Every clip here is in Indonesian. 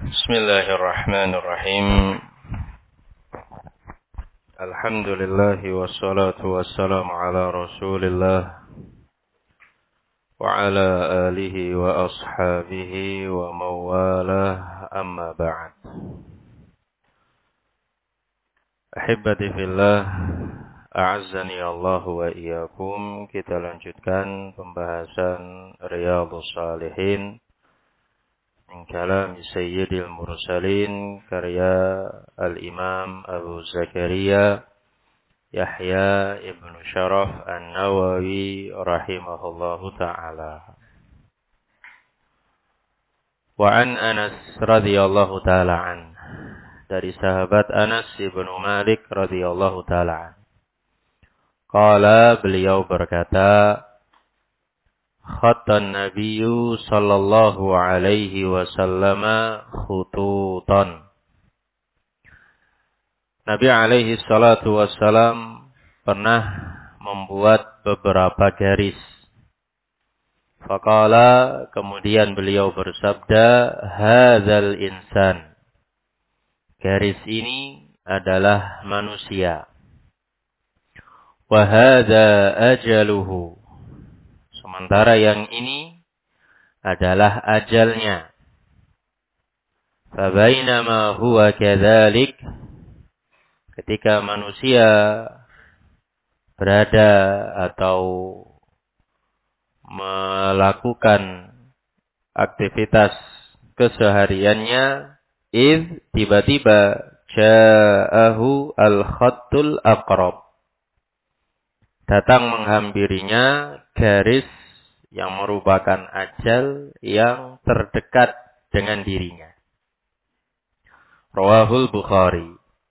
Bismillahirrahmanirrahim. Alhamdulillah wassalatu wassalamu ala Rasulillah wa ala alihi wa ashabihi wa mawalah, amma ba'd. Ahibbati fillah, a'azzani Allah wa iyyakum. Kita lanjutkan pembahasan Riyadhus Shalihin min kalam Sayyidil Mursalin, karya Al-Imam Abu Zakaria Yahya ibn Sharaf An-Nawawi rahimahullahu ta'ala. Wa an Anas radhiyallahu ta'ala an, dari sahabat Anas ibn Malik radhiyallahu ta'ala an. Qala, beliau berkata, khattan nabiyyu sallallahu alaihi wasallam khututan. Nabi alaihi salatu wassalam pernah membuat beberapa garis. Faqala, kemudian beliau bersabda, hadzal insan, garis ini adalah manusia. Wa hadza ajaluhu, sementara yang ini adalah ajalnya. Fabainama huwa kadzalik, ketika manusia berada atau melakukan aktivitas kesehariannya, tiba-tiba ja'ahu al-khattul aqrab, datang menghampirinya garis yang merupakan ajal yang terdekat dengan dirinya. Rawahul Bukhari.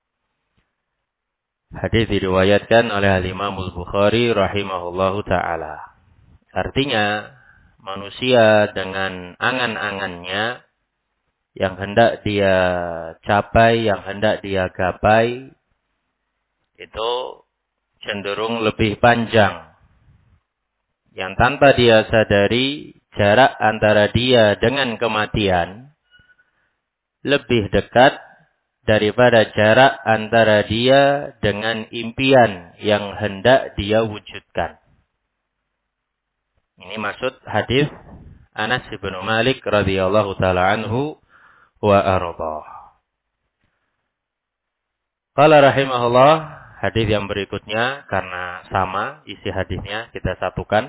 Hadis diriwayatkan oleh Al-Imam Al-Bukhari rahimahullahu ta'ala. Artinya, manusia dengan angan-angannya yang hendak dia capai, yang hendak dia gapai, itu cenderung lebih panjang. Yang tanpa dia sadari, jarak antara dia dengan kematian lebih dekat daripada jarak antara dia dengan impian yang hendak dia wujudkan. Ini maksud hadis Anas bin Malik radhiyallahu taala anhu wa ardhah. Qala rahimahullah, hadis yang berikutnya karena sama isi hadisnya kita satukan.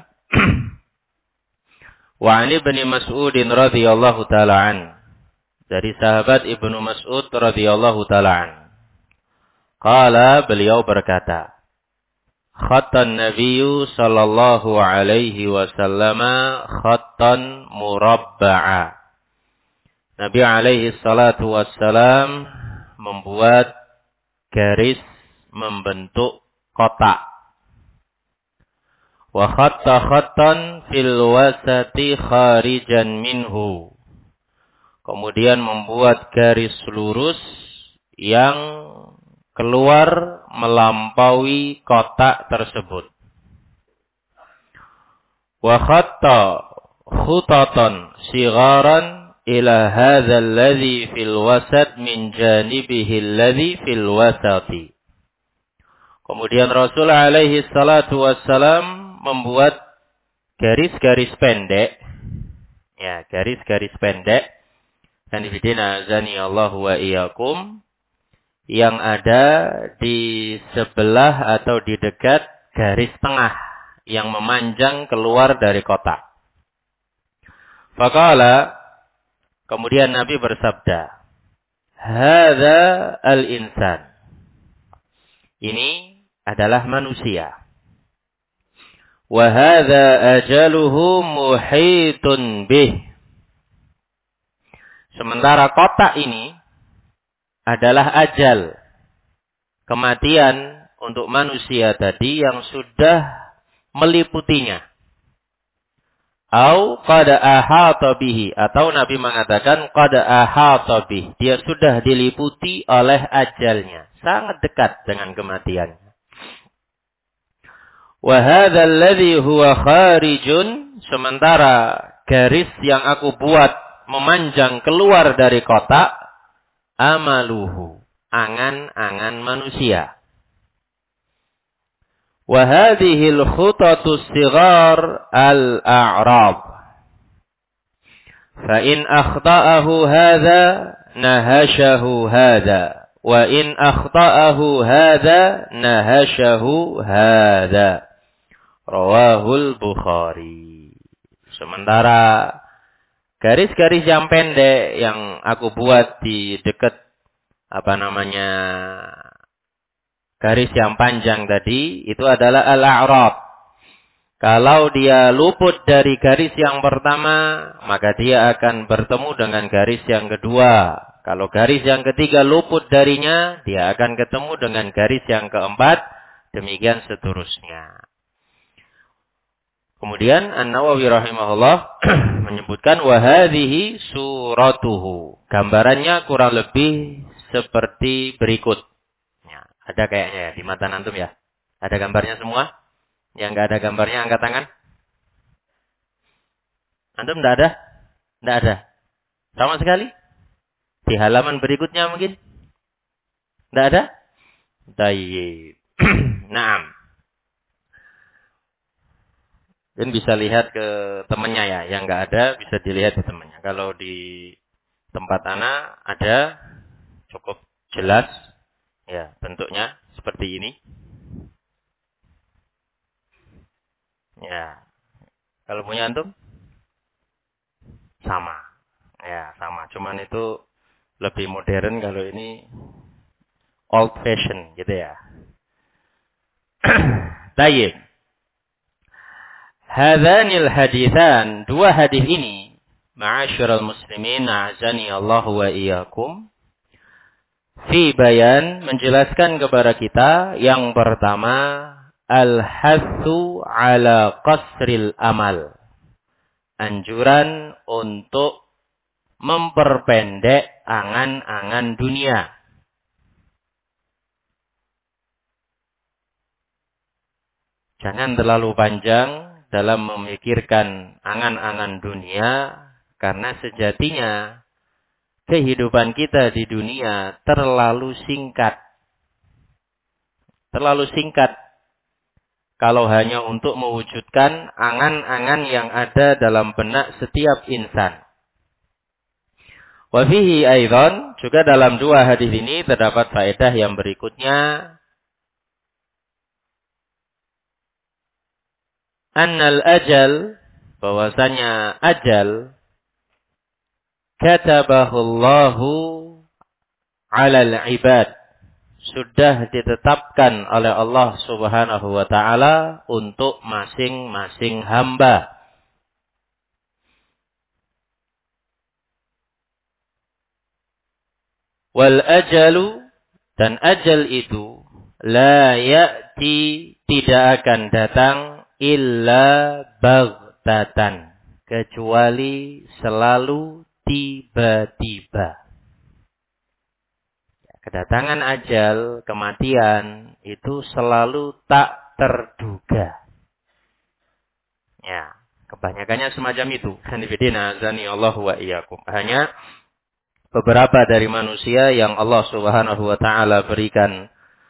Wa Ali bin Mas'ud radhiyallahu taala an, dari sahabat Ibnu Mas'ud radhiyallahu taala an. Qala, beliau berkata, khattan nabiyyu sallallahu alaihi wasallam khattan murabba'a. Nabi alaihi salatu wassalam membuat garis membentuk kotak. Wa khatta khattan fil wasati kharijan minhu. Kemudian membuat garis lurus yang keluar melampaui kotak tersebut. Wa khatta khutatan sigharan ila hadza alladhi fil wasat min janibihi alladhi fil wasati. Kemudian Rasul alaihi salatu wassalam membuat garis-garis pendek, ya, garis-garis pendek, dan ibidina azani Allah wa iyyakum, yang ada di sebelah atau di dekat garis tengah yang memanjang keluar dari kotak. Faqala, kemudian Nabi bersabda, hadza al-insan, ini adalah manusia. Wa hadza ajaluhu muhitun bih, sementara kotak ini adalah ajal, kematian untuk manusia tadi yang sudah meliputinya. Au qad ahata bihi, atau Nabi mengatakan qad ahata bih, dia sudah diliputi oleh ajalnya, sangat dekat dengan kematiannya. Wa hadzal ladzi huwa kharijun, sementara garis yang aku buat memanjang keluar dari kotak amaluhu, angan-angan manusia. Wa hadhihi al-khutatu as-sighar al-a'rab. Fa in akhta'ahu hadha nahashahu hadha wa in akhta'ahu hadha nahashahu hadha. Rawahul Bukhari. Sementara garis-garis yang pendek yang aku buat di dekat garis yang panjang tadi itu adalah al-a'rab. Kalau dia luput dari garis yang pertama, maka dia akan bertemu dengan garis yang kedua. Kalau garis yang ketiga luput darinya, dia akan ketemu dengan garis yang keempat, demikian seterusnya. Kemudian An-Nawawi rahimahullah menyebutkan wa hadhihi suratuhu. Gambarannya kurang lebih seperti berikut. Ya, ada kayaknya ya di mata antum ya. Ada gambarnya semua? Yang enggak ada gambarnya angkat tangan. Antum enggak ada? Enggak ada. Sama sekali? Di halaman berikutnya mungkin? Enggak ada? Tayyib. Naam. Dan bisa lihat ke temannya ya. Yang enggak ada bisa dilihat ke temannya. Kalau di tempat ana ada, cukup jelas. Ya, bentuknya seperti ini. Ya. Kalau punya antum? Sama. Ya, sama. Cuman itu lebih modern, kalau ini old fashion gitu ya. Tayyib. Hadhanil hadithan, dua hadis ini, ma'asyiral muslimin, a'azani Allah wa iyyakum, fi bayan, menjelaskan kepada kita yang pertama, al-hathu ala qasril amal. Anjuran untuk memperpendek angan-angan dunia. Jangan terlalu panjang dalam memikirkan angan-angan dunia, karena sejatinya kehidupan kita di dunia terlalu singkat. Terlalu singkat kalau hanya untuk mewujudkan angan-angan yang ada dalam benak setiap insan. Wa fihi aidan, juga dalam dua hadis ini terdapat faedah yang berikutnya. Annal ajal, bahwasanya ajal, katabahullahu alal ibad, sudah ditetapkan oleh Allah Subhanahu wa ta'ala untuk masing-masing hamba. Wal ajalu, dan ajal itu, la ya'ti, tidak akan datang, illa baghtatan, kecuali selalu tiba-tiba. Kedatangan ajal, kematian, itu selalu tak terduga. Ya, kebanyakannya semacam itu. Hanifidina azani Allah wa iyyakum. Hanya beberapa dari manusia yang Allah Subhanahu wa ta'ala berikan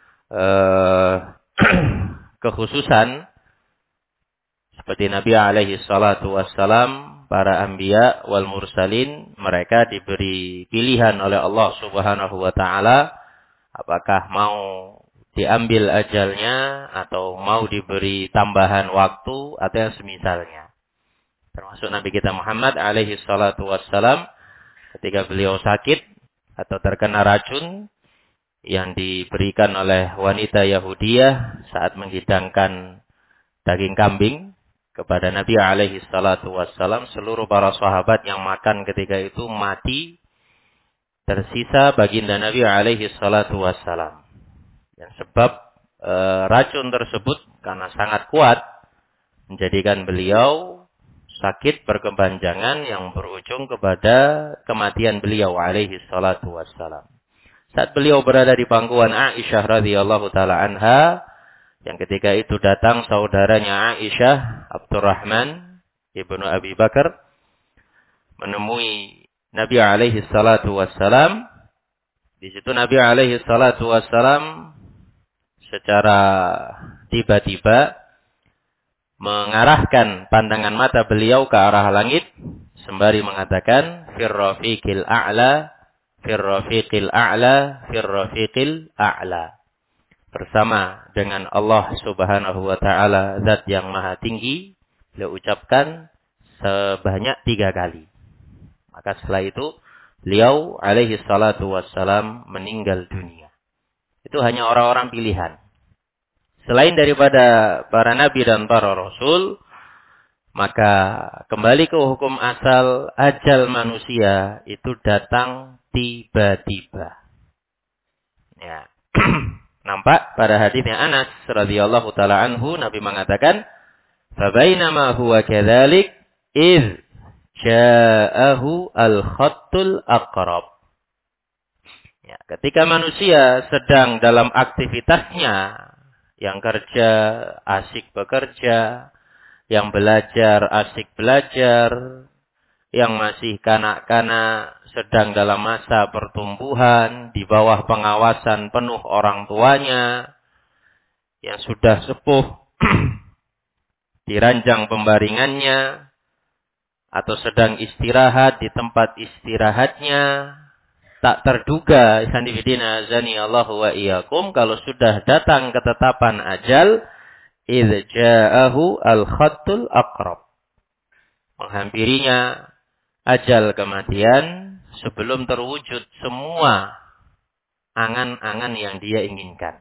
kekhususan, seperti Nabi alaihi salatu wassalam, para anbiya wal mursalin, mereka diberi pilihan oleh Allah Subhanahu wa ta'ala, apakah mau diambil ajalnya atau mau diberi tambahan waktu atau yang semisalnya. Termasuk Nabi kita Muhammad alaihi salatu wassalam, ketika beliau sakit atau terkena racun yang diberikan oleh wanita Yahudiyah saat menghidangkan daging kambing kepada Nabi alaihi salatu wassalam, seluruh para sahabat yang makan ketika itu mati, tersisa baginda Nabi alaihi salatu wassalam. Dan sebab racun tersebut karena sangat kuat menjadikan beliau sakit berkepanjangan yang berujung kepada kematian beliau alaihi salatu wassalam. Saat beliau berada di pangkuan Aisyah radhiyallahu taala anha, yang ketika itu datang saudaranya Aisyah, Abdurrahman ibnu Abi Bakar, menemui Nabi alaihi salatu wassalam. Di situ Nabi alaihi salatu wassalam secara tiba-tiba mengarahkan pandangan mata beliau ke arah langit sembari mengatakan firrafiqil a'la, firrafiqil a'la, firrafiqil a'la. Bersama dengan Allah Subhanahu wa taala, zat yang maha tinggi, beliau ucapkan sebanyak 3 kali. Maka setelah itu beliau alaihi salatu wassalam meninggal dunia. Itu hanya orang-orang pilihan. Selain daripada para nabi dan para rasul, maka kembali ke hukum asal, ajal manusia itu datang tiba-tiba. Ya. Nampak pada hadisnya Anas radhiyallahu taala anhu, Nabi mengatakan, "Fabainama huwa kadzalik idz ja'ahu al-khattul aqrab." Ya, ketika manusia sedang dalam aktivitasnya, yang kerja asik bekerja, yang belajar asik belajar, yang masih kanak-kanak sedang dalam masa pertumbuhan, di bawah pengawasan penuh orang tuanya, yang sudah sepuh, diranjang pembaringannya, atau sedang istirahat di tempat istirahatnya, tak terduga, sanifidina azani Allahu wa iyyakum, kalau sudah datang ketetapan ajal, idz ja'ahu al-khattul aqrab. Menghampirinya ajal kematian sebelum terwujud semua angan-angan yang dia inginkan.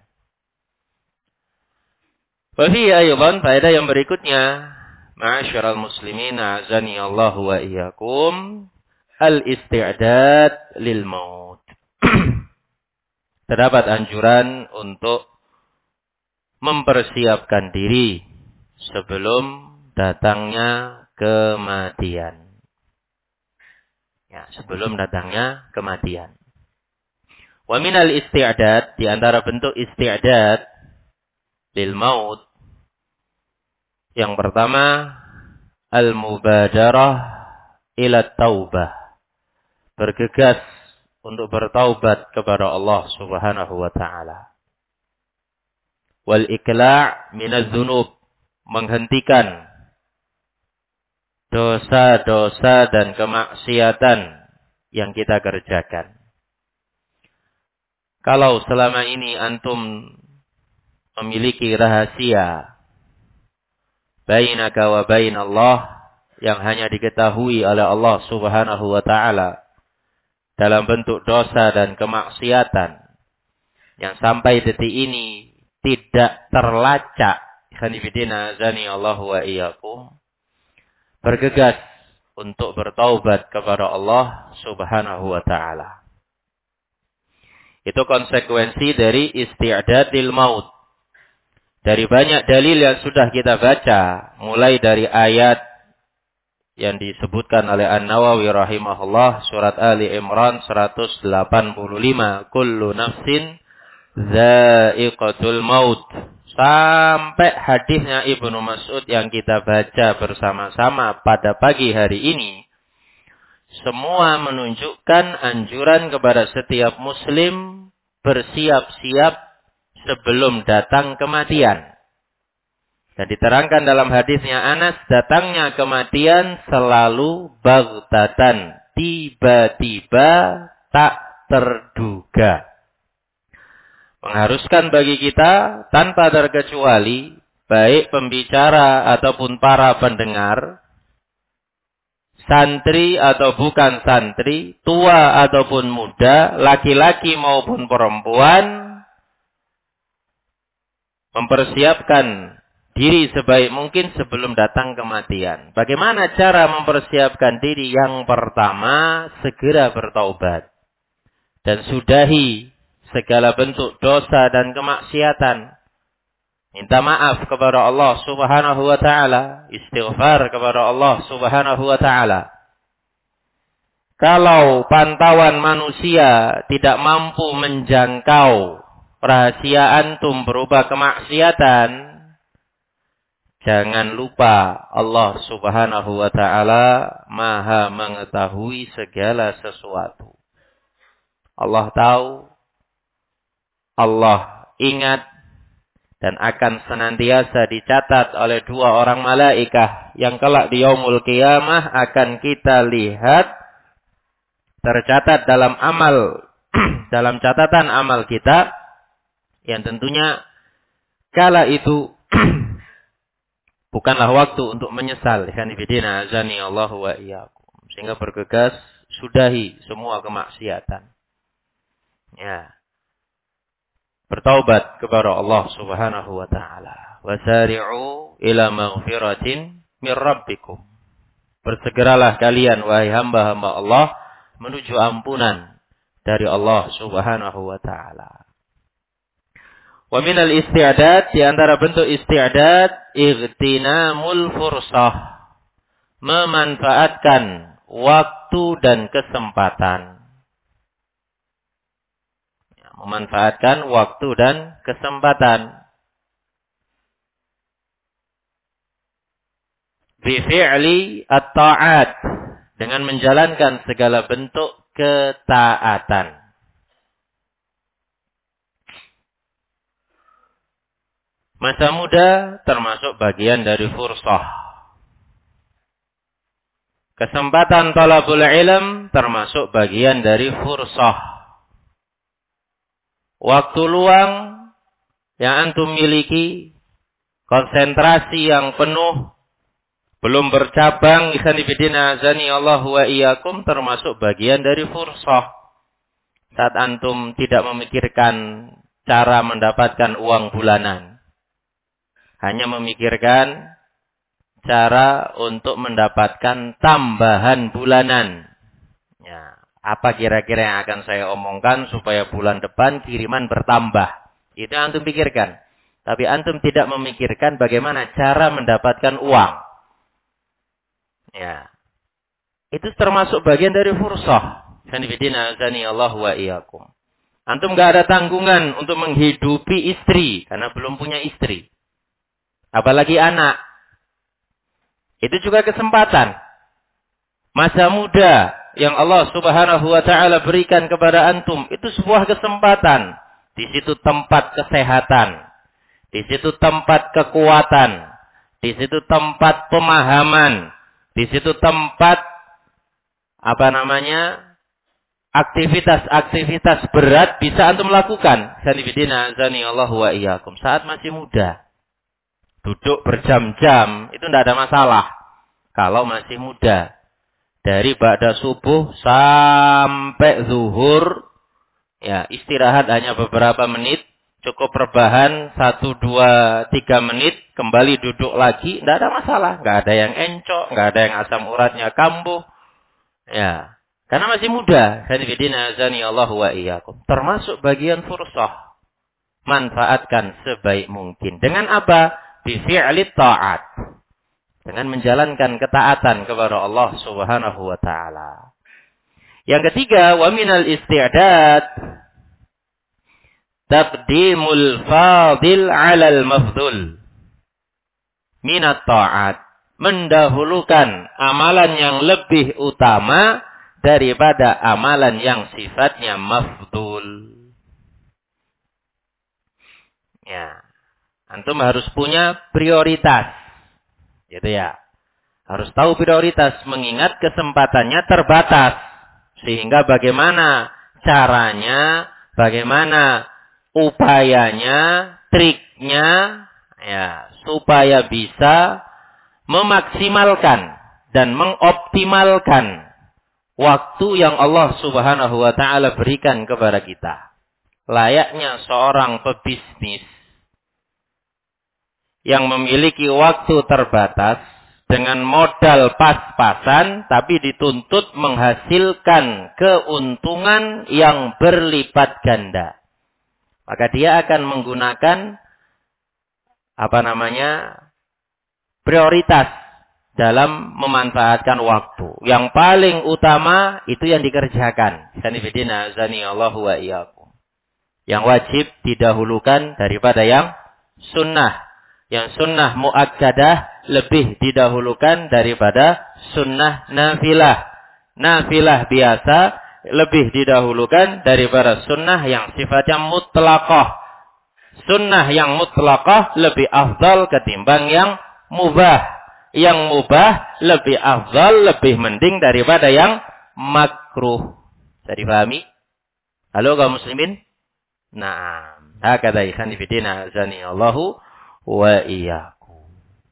Wa fi aydan faedah yang berikutnya, ma'asyiral muslimin azani Allahu wa iyyakum, al-isti'dad lil maut. Terdapat anjuran untuk mempersiapkan diri sebelum datangnya kematian. Ya, sebelum datangnya kematian. Wa minal isti'dad, di antara bentuk isti'dad lil maut, yang pertama al-mubadarah ila taubah. Bergegas untuk bertaubat kepada Allah Subhanahu wa taala. Wal ikla' minadz dzunub, menghentikan dosa-dosa dan kemaksiatan yang kita kerjakan. Kalau selama ini antum memiliki rahasia bainaka wa bain Allah yang hanya diketahui oleh Allah Subhanahu wa taala dalam bentuk dosa dan kemaksiatan yang sampai detik ini tidak terlacak, khanifidina azani Allahu wa iyyakum, bergegas untuk bertaubat kepada Allah Subhanahu wa taala. Itu konsekuensi dari isti'dadil maut. Dari banyak dalil yang sudah kita baca, mulai dari ayat yang disebutkan oleh An-Nawawi rahimahullah, surat Ali Imran 185, kullu nafsin dha'iqatul maut, sampai hadisnya Ibnu Mas'ud yang kita baca bersama-sama pada pagi hari ini, semua menunjukkan anjuran kepada setiap muslim bersiap-siap sebelum datang kematian. Dan diterangkan dalam hadisnya Anas, datangnya kematian selalu baghtatan, tiba-tiba, tak terduga. Mengharuskan bagi kita tanpa terkecuali, baik pembicara ataupun para pendengar, santri atau bukan santri, tua ataupun muda, laki-laki maupun perempuan, mempersiapkan diri sebaik mungkin sebelum datang kematian. Bagaimana cara mempersiapkan diri? Yang pertama, segera bertaubat. Dan sudahi segala bentuk dosa dan kemaksiatan. Minta maaf kepada Allah Subhanahu wa ta'ala. Istighfar kepada Allah Subhanahu wa ta'ala. Kalau pantauan manusia tidak mampu menjangkau rahasia antum berupa kemaksiatan, Jangan lupa Allah Subhanahu wa ta'ala maha mengetahui segala sesuatu. Allah tahu, Allah ingat, dan akan senantiasa dicatat oleh dua orang malaikat yang kelak di yaumul qiyamah akan kita lihat tercatat dalam amal dalam catatan amal kita, yang tentunya kala itu bukanlah waktu untuk menyesal. Kanifidina azani Allahu wa iyyakum. Sehingga bergegas sudahi semua kemaksiatan. Ya. Bertaubat kepada Allah Subhanahu wa taala. Wasari'u ila maghfiratin mir rabbikum. Bersegeralah kalian wahai hamba-hamba Allah menuju ampunan dari Allah Subhanahu wa taala. Wa minal isti'dad, di antara bentuk isti'dad, ightinamul fursah. Memanfaatkan waktu dan kesempatan. Memanfaatkan waktu dan kesempatan. Bifi'li at-ta'at, dengan menjalankan segala bentuk ketaatan. Masa muda termasuk bagian dari fursah. Kesempatan talabul ilm termasuk bagian dari fursah. Waktu luang yang antum miliki, konsentrasi yang penuh, belum bercabang, ikhwanifidina azani Allah wa iyyakum, termasuk bagian dari fursah. Saat antum tidak memikirkan cara mendapatkan uang bulanan, hanya memikirkan cara untuk mendapatkan tambahan bulanan. Ya. Apa kira-kira yang akan saya omongkan supaya bulan depan kiriman bertambah. Itu yang antum pikirkan. Tapi antum tidak memikirkan bagaimana cara mendapatkan uang. Ya. Itu termasuk bagian dari fursah. Sanifidina azani Allah wa iyyakum. Antum gak ada tanggungan untuk menghidupi istri karena belum punya istri. Apalagi anak. Itu juga kesempatan. Masa muda yang Allah Subhanahu wa taala berikan kepada antum, itu sebuah kesempatan. Di situ tempat kesehatan, di situ tempat kekuatan, di situ tempat pemahaman, di situ tempat aktivitas-aktivitas berat bisa antum lakukan. Sanifidina azani Allah wa iyyakum. Saat masih muda, duduk berjam-jam itu tidak ada masalah kalau masih muda. Dari ba'da subuh sampai zuhur, ya istirahat hanya beberapa menit, cukup rebahan 1, 2, 3 menit, kembali duduk lagi, tidak ada masalah. Nggak ada yang encok, nggak ada yang asam uratnya kambuh. Ya, karena masih muda. Sanifidina azani Allah wa iyyakum. Termasuk bagian fursah. Manfaatkan sebaik mungkin. Dengan apa? Bifi'li ta'at. Dengan menjalankan ketaatan kepada Allah Subhanahu wa taala. Yang ketiga, wa minal isti'dad taqdimul fadil 'alal mafdul. Minat ta'at, mendahulukan amalan yang lebih utama daripada amalan yang sifatnya mafdul. Ya. Antum harus punya prioritas. Gitu ya. Harus tahu prioritas, mengingat kesempatannya terbatas. Sehingga bagaimana caranya, bagaimana upayanya, triknya, ya, supaya bisa memaksimalkan dan mengoptimalkan waktu yang Allah Subhanahu wa taala berikan kepada kita. Layaknya seorang pebisnis yang memiliki waktu terbatas dengan modal pas-pasan tapi dituntut menghasilkan keuntungan yang berlipat ganda. Maka dia akan menggunakan prioritas dalam memanfaatkan waktu. Yang paling utama itu yang dikerjakan. Sanifidina azani Allahu wa iyyakum. Yang wajib didahulukan daripada yang sunnah. Yang sunnah muakkadah lebih didahulukan daripada sunnah nafilah. Nafilah biasa lebih didahulukan daripada sunnah yang sifatnya mutlaqah. Sunnah yang mutlaqah lebih afdal ketimbang yang mubah. Yang mubah lebih afdal, lebih mending daripada yang makruh. Bisa dipahami? Halo kaum muslimin? Naam. Hakadha ikhwan fillah azani Allahu wa iyyakum.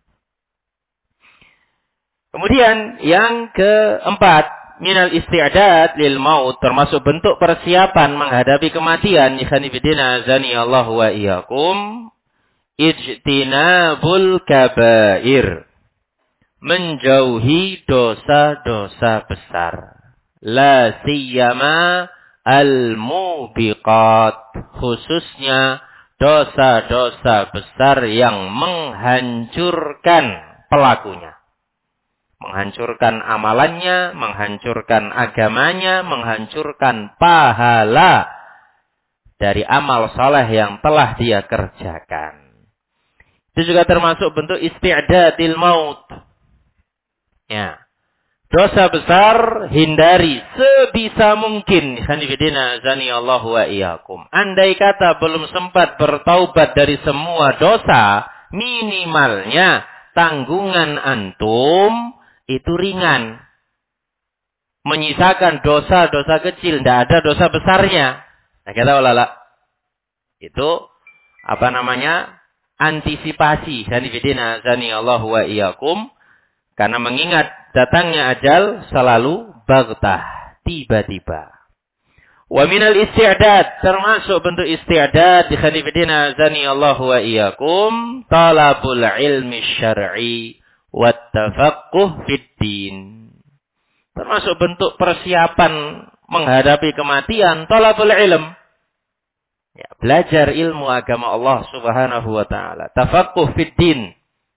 Kemudian yang keempat, minal isti'dad lil maut, termasuk bentuk persiapan menghadapi kematian. Ikhwan fillah azani Allahu wa iyyakum. Ijtinabul kabair. Menjauhi dosa-dosa besar. La siyama al-mubiqat, khususnya dosa-dosa besar yang menghancurkan pelakunya. Menghancurkan amalannya, menghancurkan agamanya, menghancurkan pahala dari amal saleh yang telah dia kerjakan. Itu juga termasuk bentuk isti'dadil maut. Ya. Dosa besar hindari sebisa mungkin. Khanifidina zani Allah wa iyyakum. Andai kata belum sempat bertaubat dari semua dosa, minimalnya tanggungan antum itu ringan. Menyisakan dosa-dosa kecil, tidak ada dosa besarnya. Nah, kata ulama itu antisipasi. Khanifidina zani Allah wa iyyakum. Karena mengingat datangnya ajal selalu baghtah, tiba-tiba. Wa minal isti'dad, termasuk bentuk isti'dad di khanifidina azani Allah wa iyyakum, talabul ilmi syar'i wa tafaqquh fid din. Termasuk bentuk persiapan menghadapi kematian, talabul ilm. Ya, belajar ilmu agama Allah Subhanahu wa taala, tafaqquh fid din.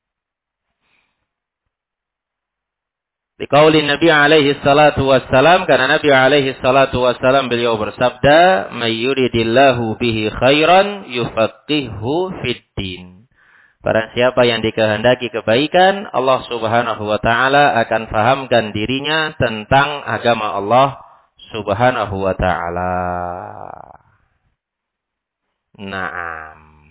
Biqauli Nabi alaihi salatu wassalam, karena Nabi alaihi salatu wassalam beliau bersabda, "May yuridillahu bihi khairan yufaqqihhu fid din." Barang siapa yang dikehendaki kebaikan, Allah Subhanahu wa taala akan fahamkan dirinya tentang agama Allah Subhanahu wa taala. Naam.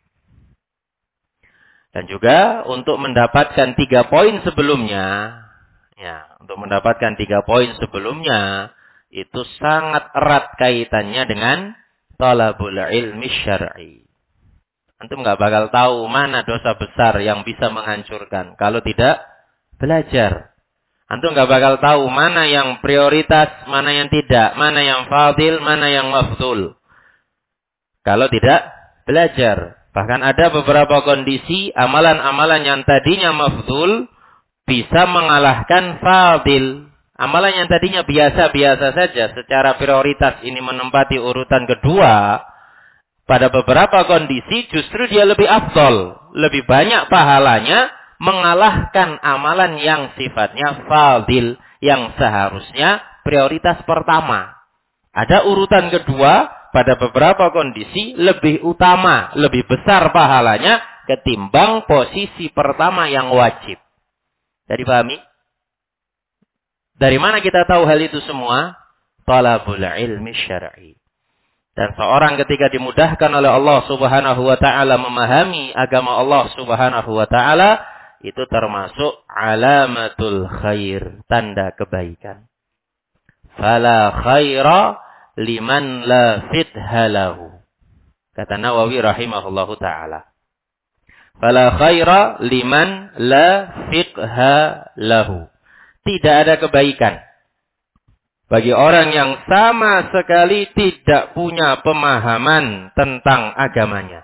Dan juga untuk mendapatkan 3 poin sebelumnya, ya, untuk mendapatkan 3 poin sebelumnya, itu sangat erat kaitannya dengan talabul ilmi syar'i. Antum nggak bakal tahu mana dosa besar yang bisa menghancurkan kalau tidak belajar. Antum nggak bakal tahu mana yang prioritas, mana yang tidak, mana yang fadil, mana yang mafdul kalau tidak belajar. Bahkan ada beberapa kondisi amalan-amalan yang tadinya mafdul bisa mengalahkan fadil. Amalan yang tadinya biasa-biasa saja secara prioritas ini menempati urutan kedua, pada beberapa kondisi justru dia lebih afdol, lebih banyak pahalanya mengalahkan amalan yang sifatnya fadil, yang seharusnya prioritas pertama. Ada urutan kedua, pada beberapa kondisi lebih utama, lebih besar pahalanya ketimbang posisi pertama yang wajib. Jadi pahami? Dari mana kita tahu hal itu semua? Talabul ilmi syar'i. Dan seorang ketika dimudahkan oleh Allah Subhanahu wa taala memahami agama Allah Subhanahu wa taala, itu termasuk alamatul khair, tanda kebaikan. Fala khaira liman la fitha lahu. Kata Nawawi rahimahullahu taala. Fala khaira liman la fiqha lahu. Tidak ada kebaikan bagi orang yang sama sekali tidak punya pemahaman tentang agamanya.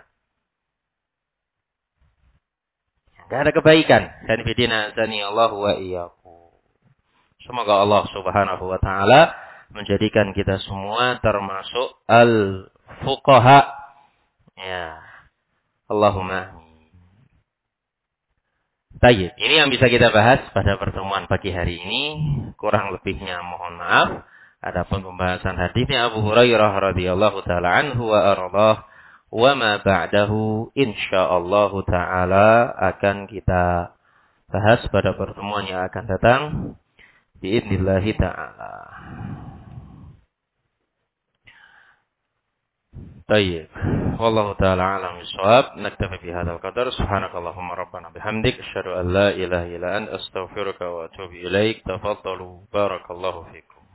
Tidak ada kebaikan. Dan bidina zani Allah wa iyyakum. Semoga Allah Subhanahu wa taala menjadikan kita semua termasuk al-fuqaha. Ya. Allahumma amin. Baik, ini yang bisa kita bahas pada pertemuan pagi hari ini. Kurang lebihnya mohon maaf. Adapun pembahasan hadisnya Abu Hurairah radhiyallahu taala anhu wa ardhah wa ma ba'dahu insyaallah taala akan kita bahas pada pertemuan yang akan datang biidznillah taala. Baik. Wallahu taala alam bisawab. Naktafi bi hadzal qadar. Subhanakallahumma rabbana bihamdik asyhadu an la ilaha illa anta astaghfiruka wa atubu ilaik. Tafaddalu barakallahu fikum.